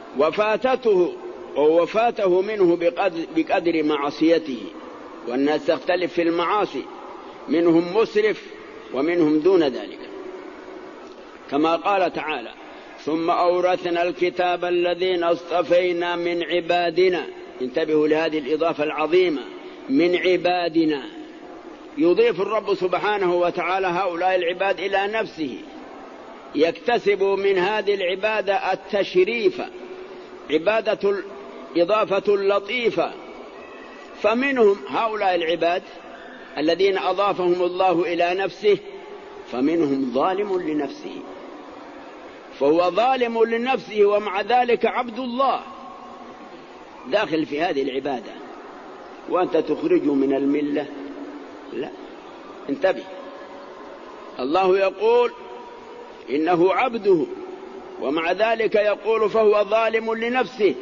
وفاته منه بقدر معصيته. والناس تختلف في المعاصي، منهم مسرف ومنهم دون ذلك، كما قال تعالى: ثم أورثنا الكتاب الذين اصطفينا من عبادنا. انتبهوا لهذه الإضافة العظيمة، من عبادنا. يضيف الرب سبحانه وتعالى هؤلاء العباد إلى نفسه، يكتسب من هذه العبادة التشريف، عبادة إضافة لطيفة. فمنهم هؤلاء العباد الذين أضافهم الله إلى نفسه، فمنهم ظالم لنفسه، فهو ظالم لنفسه ومع ذلك عبد الله داخل في هذه العبادة. وأنت تخرجه من الملة؟ لا، انتبه. الله يقول إنه عبده ومع ذلك يقول فهو ظالم لنفسه.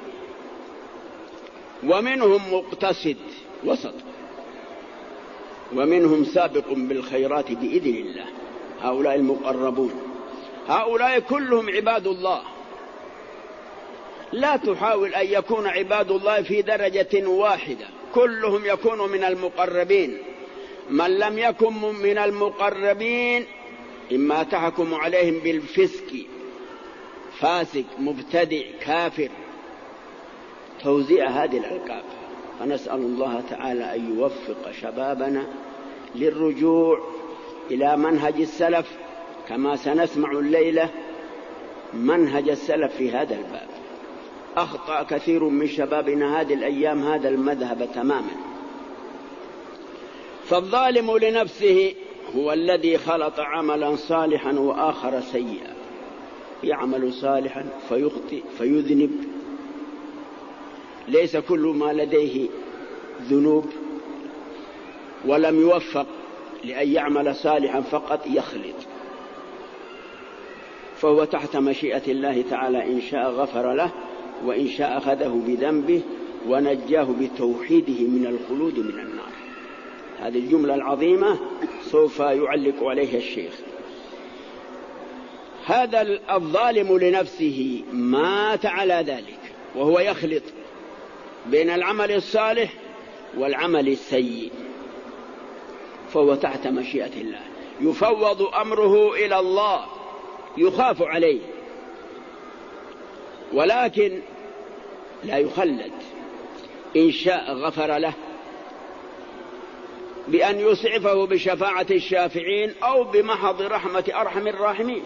ومنهم مقتصد وسط، ومنهم سابق بالخيرات بإذن الله. هؤلاء المقربون، هؤلاء كلهم عباد الله. لا تحاول أن يكون عباد الله في درجة واحدة، كلهم يكونوا من المقربين. من لم يكن من المقربين إما تحكم عليهم بالفسق، فاسق، مبتدع، كافر، توزيع هذه الألقاب. فنسأل الله تعالى أن يوفق شبابنا للرجوع إلى منهج السلف، كما سنسمع الليلة منهج السلف في هذا الباب. أخطأ كثير من شبابنا هذه الأيام هذا المذهب تماما. فالظالم لنفسه هو الذي خلط عملا صالحا وآخر سيئا، يعمل صالحا فيخطئ فيذنب. ليس كل ما لديه ذنوب ولم يوفق لأن يعمل صالحا فقط يخلط، فهو تحت مشيئة الله تعالى. إن شاء غفر له وإن شاء أخذه بذنبه ونجاه بتوحيده من الخلود من النار. هذه الجملة العظيمة سوف يعلق عليها الشيخ. هذا الظالم لنفسه مات على ذلك وهو يخلط بين العمل الصالح والعمل السيء، فهو تحت مشيئة الله، يفوض أمره إلى الله، يخاف عليه، ولكن لا يخلد. إن شاء غفر له بأن يسعفه بشفاعة الشافعين أو بمحض رحمة أرحم الراحمين،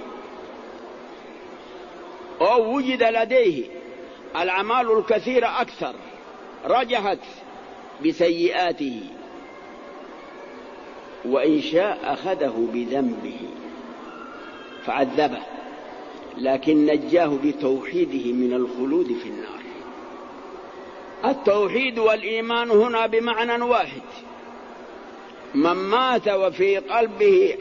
أو وجد لديه الأعمال الكثيرة أكثر رجحت بسيئاته، وإن شاء أخذه بذنبه فعذبه، لكن نجاه بتوحيده من الخلود في النار. التوحيد والإيمان هنا بمعنى واحد. من مات وفي قلبه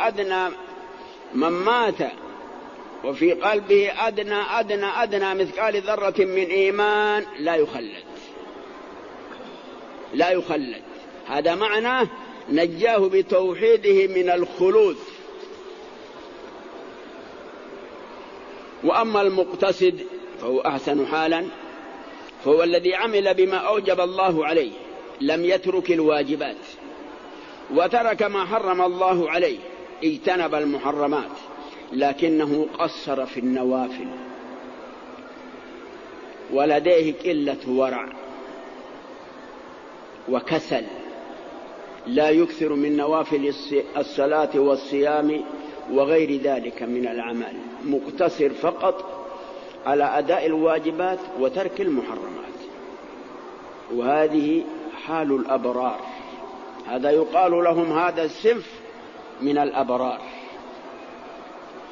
أدنى مثقال ذرة من إيمان لا يخلد. هذا معناه نجاه بتوحيده من الخلود. وأما المقتصد فهو أحسن حالا، فهو الذي عمل بما أوجب الله عليه، لم يترك الواجبات وترك ما حرم الله عليه، اجتنب المحرمات، لكنه قصر في النوافل، ولديه قلة ورع وكسل، لا يكثر من نوافل الصلاة والصيام وغير ذلك من الأعمال، مقتصر فقط على أداء الواجبات وترك المحرمات. وهذه حال الأبرار، هذا يقال لهم هذا الصنف من الأبرار.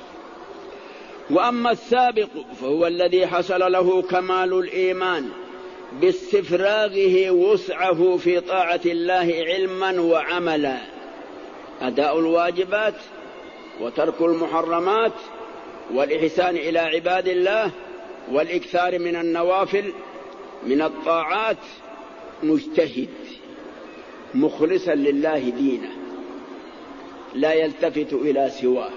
وأما السابق فهو الذي حصل له كمال الإيمان باستفراغه وسعه في طاعة الله علما وعملا، أداء الواجبات وترك المحرمات والإحسان إلى عباد الله والإكثار من النوافل من الطاعات، مجتهد مخلصا لله دينه لا يلتفت إلى سواه.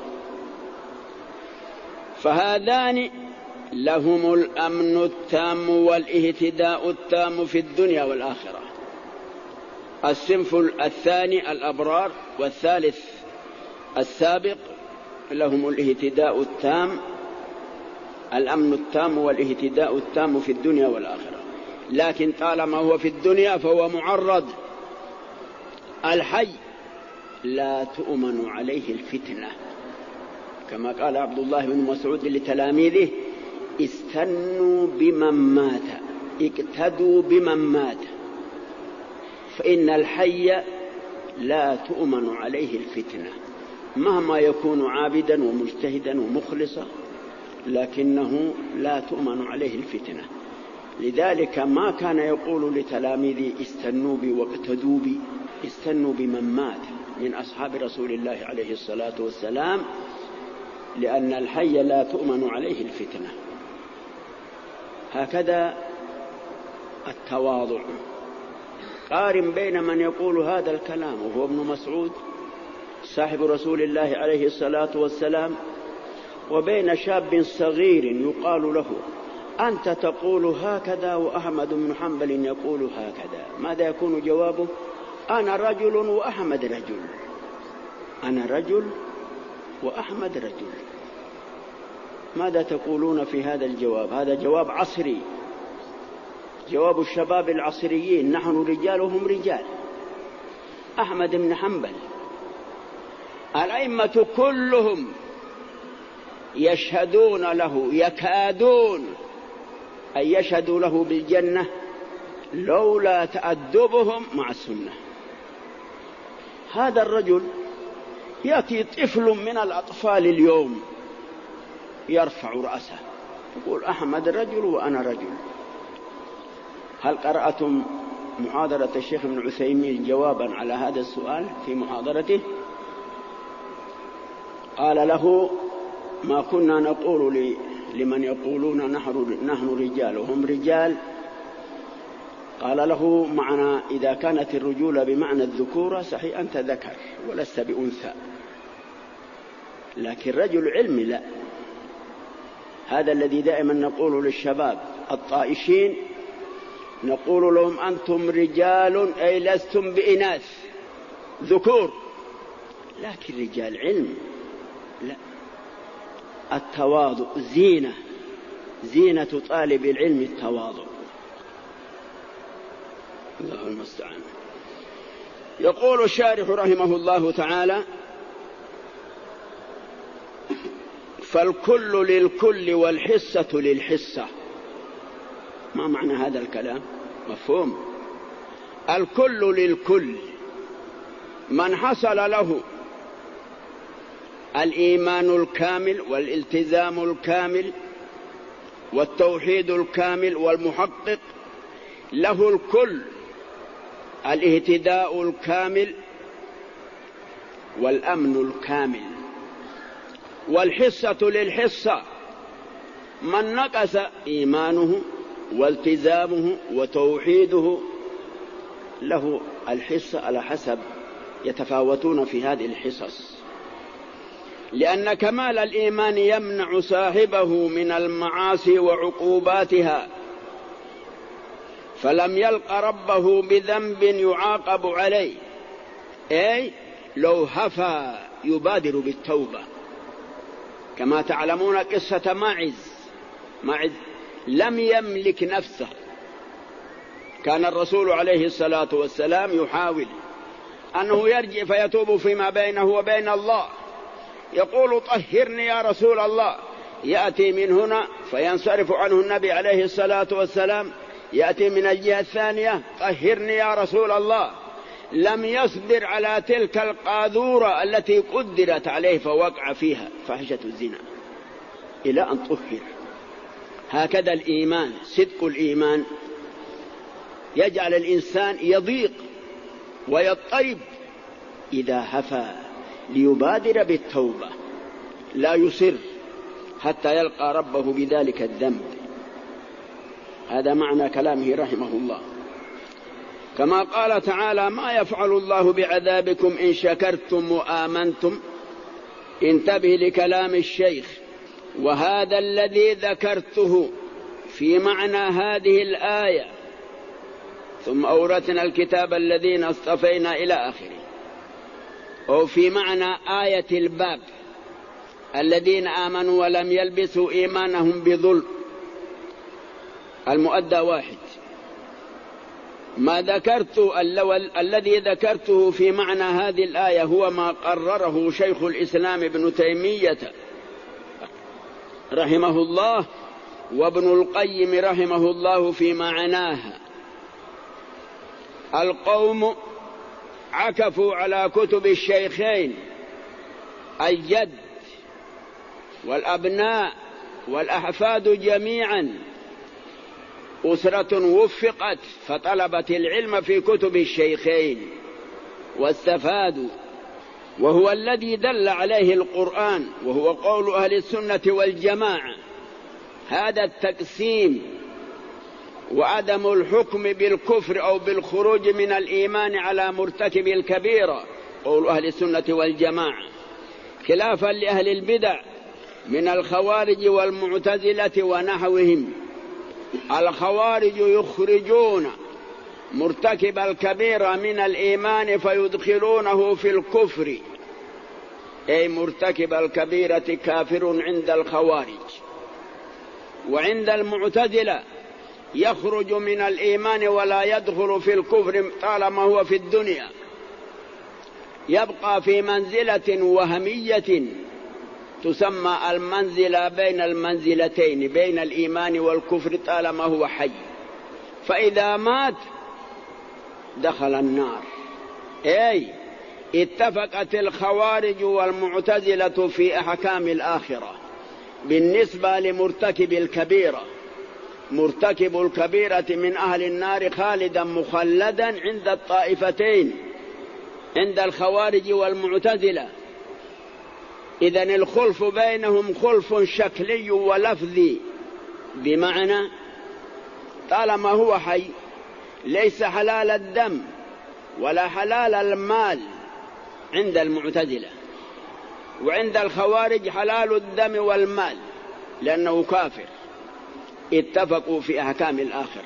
فهذان لهم الأمن التام والاهتداء التام في الدنيا والآخرة. الصنف الثاني الأبرار والثالث السابق لهم الاهتداء التام، الأمن التام والاهتداء التام في الدنيا والآخرة، لكن طالما هو في الدنيا فهو معرض. الحي لا تؤمن عليه الفتنة، كما قال عبد الله بن مسعود لتلاميذه: استنوا بمن مات، اقتدوا بمن مات، فإن الحي لا تؤمن عليه الفتنة، مهما يكون عابدا ومجتهدا ومخلصا لكنه لا تؤمن عليه الفتنة. لذلك ما كان يقول لتلاميذه استنوا بي واقتدوا بي، استنوا بمن مات من أصحاب رسول الله عليه الصلاة والسلام، لأن الحي لا تؤمن عليه الفتنة. هكذا التواضع. قارن بين من يقول هذا الكلام وهو ابن مسعود صاحب رسول الله عليه الصلاة والسلام، وبين شاب صغير يقال له أنت تقول هكذا وأحمد بن حنبل يقول هكذا، ماذا يكون جوابه؟ أنا رجل وأحمد رجل، أنا رجل وأحمد رجل. ماذا تقولون في هذا الجواب؟ هذا جواب عصري، جواب الشباب العصريين، نحن رجال وهم رجال. أحمد بن حنبل الأئمة كلهم يشهدون له، يكادون أن يشهدوا له بالجنة لولا تأدبهم مع السنة. هذا الرجل يأتي طفل من الأطفال اليوم يرفع رأسه يقول أحمد رجل وأنا رجل. هل قرأتم محاضرة الشيخ ابن عثيمين جوابا على هذا السؤال في محاضرته؟ قال له ما كنا نقول لمن يقولون نحن رجال وهم رجال، قال له معنى إذا كانت الرجولة بمعنى الذكورة صحيح أنت ذكر ولست بأنثى، لكن رجل علم لا. هذا الذي دائما نقول للشباب الطائشين، نقول لهم أنتم رجال أي لستم بإناث ذكور، لكن رجال علم لا. التواضع زينة، زينة طالب العلم التواضع. الله المستعان. يقول الشارح رحمه الله تعالى: فالكل للكل والحصة للحصة. ما معنى هذا الكلام؟ مفهوم. الكل للكل، من حصل له الإيمان الكامل والالتزام الكامل والتوحيد الكامل والمحقق، له الكل، الاهتداء الكامل والأمن الكامل. والحصة للحصة، من نقص إيمانه والتزامه وتوحيده له الحصة على حسب، يتفاوتون في هذه الحصص، لأن كمال الإيمان يمنع صاحبه من المعاصي وعقوباتها، فلم يلق ربه بذنب يعاقب عليه، أي لو هفى يبادر بالتوبة. كما تعلمون قصة ماعز لم يملك نفسه، كان الرسول عليه الصلاة والسلام يحاول أنه يرجع فيتوب فيما بينه وبين الله، يقول طهرني يا رسول الله، يأتي من هنا فينصرف عنه النبي عليه الصلاة والسلام، يأتي من الجهة الثانية طهرني يا رسول الله. لم يصبر على تلك القاذورة التي قدرت عليه فوقع فيها فاحشة الزنا إلى أن طهر. هكذا الإيمان، صدق الإيمان يجعل الإنسان يضيق ويضطرب إذا هفى ليبادر بالتوبة، لا يصر حتى يلقى ربه بذلك الذنب. هذا معنى كلامه رحمه الله. كما قال تعالى: ما يفعل الله بعذابكم إن شكرتم وآمنتم. انتبه لكلام الشيخ، وهذا الذي ذكرته في معنى هذه الآية، ثم أورثنا الكتاب الذين اصطفينا إلى آخره، أو في معنى آية الباب: الذين آمنوا ولم يلبسوا إيمانهم بظلم. المؤدى واحد. ما ذكرت الذي ذكرته في معنى هذه الآية هو ما قرره شيخ الإسلام ابن تيمية رحمه الله وابن القيم رحمه الله في معناها. القوم عكفوا على كتب الشيخين، الجد والأبناء والأحفاد جميعا أسرة وفقت فطلبت العلم في كتب الشيخين واستفادوا، وهو الذي دل عليه القرآن، وهو قول أهل السنة والجماعة. هذا التقسيم وعدم الحكم بالكفر أو بالخروج من الإيمان على مرتكب الكبيرة قول أهل السنة والجماعة، خلافا لأهل البدع من الخوارج والمعتزلة ونحوهم. الخوارج يخرجون مرتكب الكبيرة من الإيمان فيدخلونه في الكفر، أي مرتكب الكبيرة كافر عند الخوارج. وعند المعتزلة يخرج من الإيمان ولا يدخل في الكفر طالما هو في الدنيا، يبقى في منزلة وهمية تسمى المنزلة بين المنزلتين، بين الإيمان والكفر طالما هو حي، فإذا مات دخل النار. أي اتفقت الخوارج والمعتزلة في أحكام الآخرة بالنسبة لمرتكب الكبيرة. مرتكب الكبيرة من أهل النار خالدا مخلدا عند الطائفتين، عند الخوارج والمعتزلة. إذن الخلف بينهم خلف شكلي ولفظي، بمعنى طالما هو حي ليس حلال الدم ولا حلال المال عند المعتزلة، وعند الخوارج حلال الدم والمال لأنه كافر. اتفقوا في أحكام الآخرة.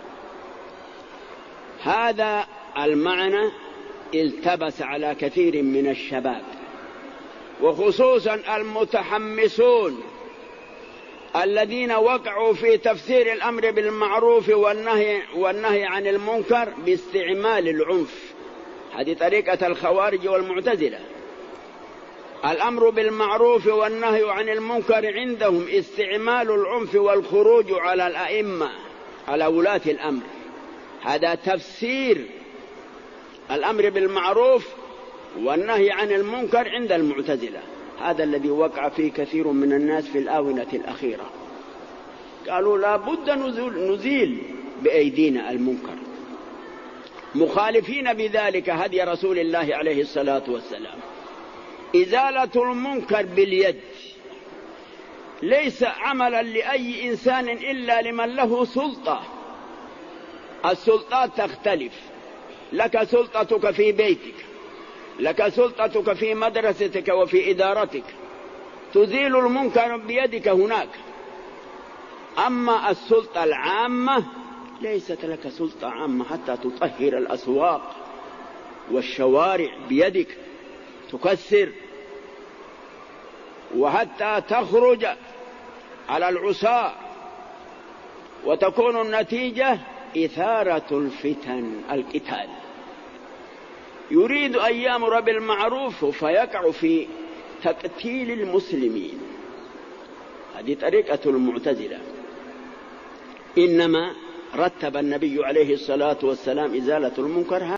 هذا المعنى التبس على كثير من الشباب، وخصوصا المتحمسون الذين وقعوا في تفسير الأمر بالمعروف والنهي عن المنكر باستعمال العنف. هذه طريقة الخوارج والمعتزلة. الأمر بالمعروف والنهي عن المنكر عندهم استعمال العنف والخروج على الأئمة، على ولاة الأمر. هذا تفسير الأمر بالمعروف والنهي عن المنكر عند المعتزلة. هذا الذي وقع فيه كثير من الناس في الآونة الأخيرة. قالوا لا بد نزيل بأيدينا المنكر، مخالفين بذلك هدي رسول الله عليه الصلاة والسلام. إزالة المنكر باليد ليس عملا لأي إنسان إلا لمن له سلطة. السلطات تختلف، لك سلطتك في بيتك، لك سلطتك في مدرستك وفي إدارتك، تزيل المنكر بيدك هناك. أما السلطة العامة ليست لك سلطة عامة حتى تطهر الأسواق والشوارع بيدك، تكسر، وحتى تخرج على العصاة، وتكون النتيجة إثارة الفتن، القتال. يريد أن يأمر بالمعروف فيقع في تقتيل المسلمين. هذه طريقة المعتزلة. إنما رتب النبي عليه الصلاة والسلام إزالة المنكر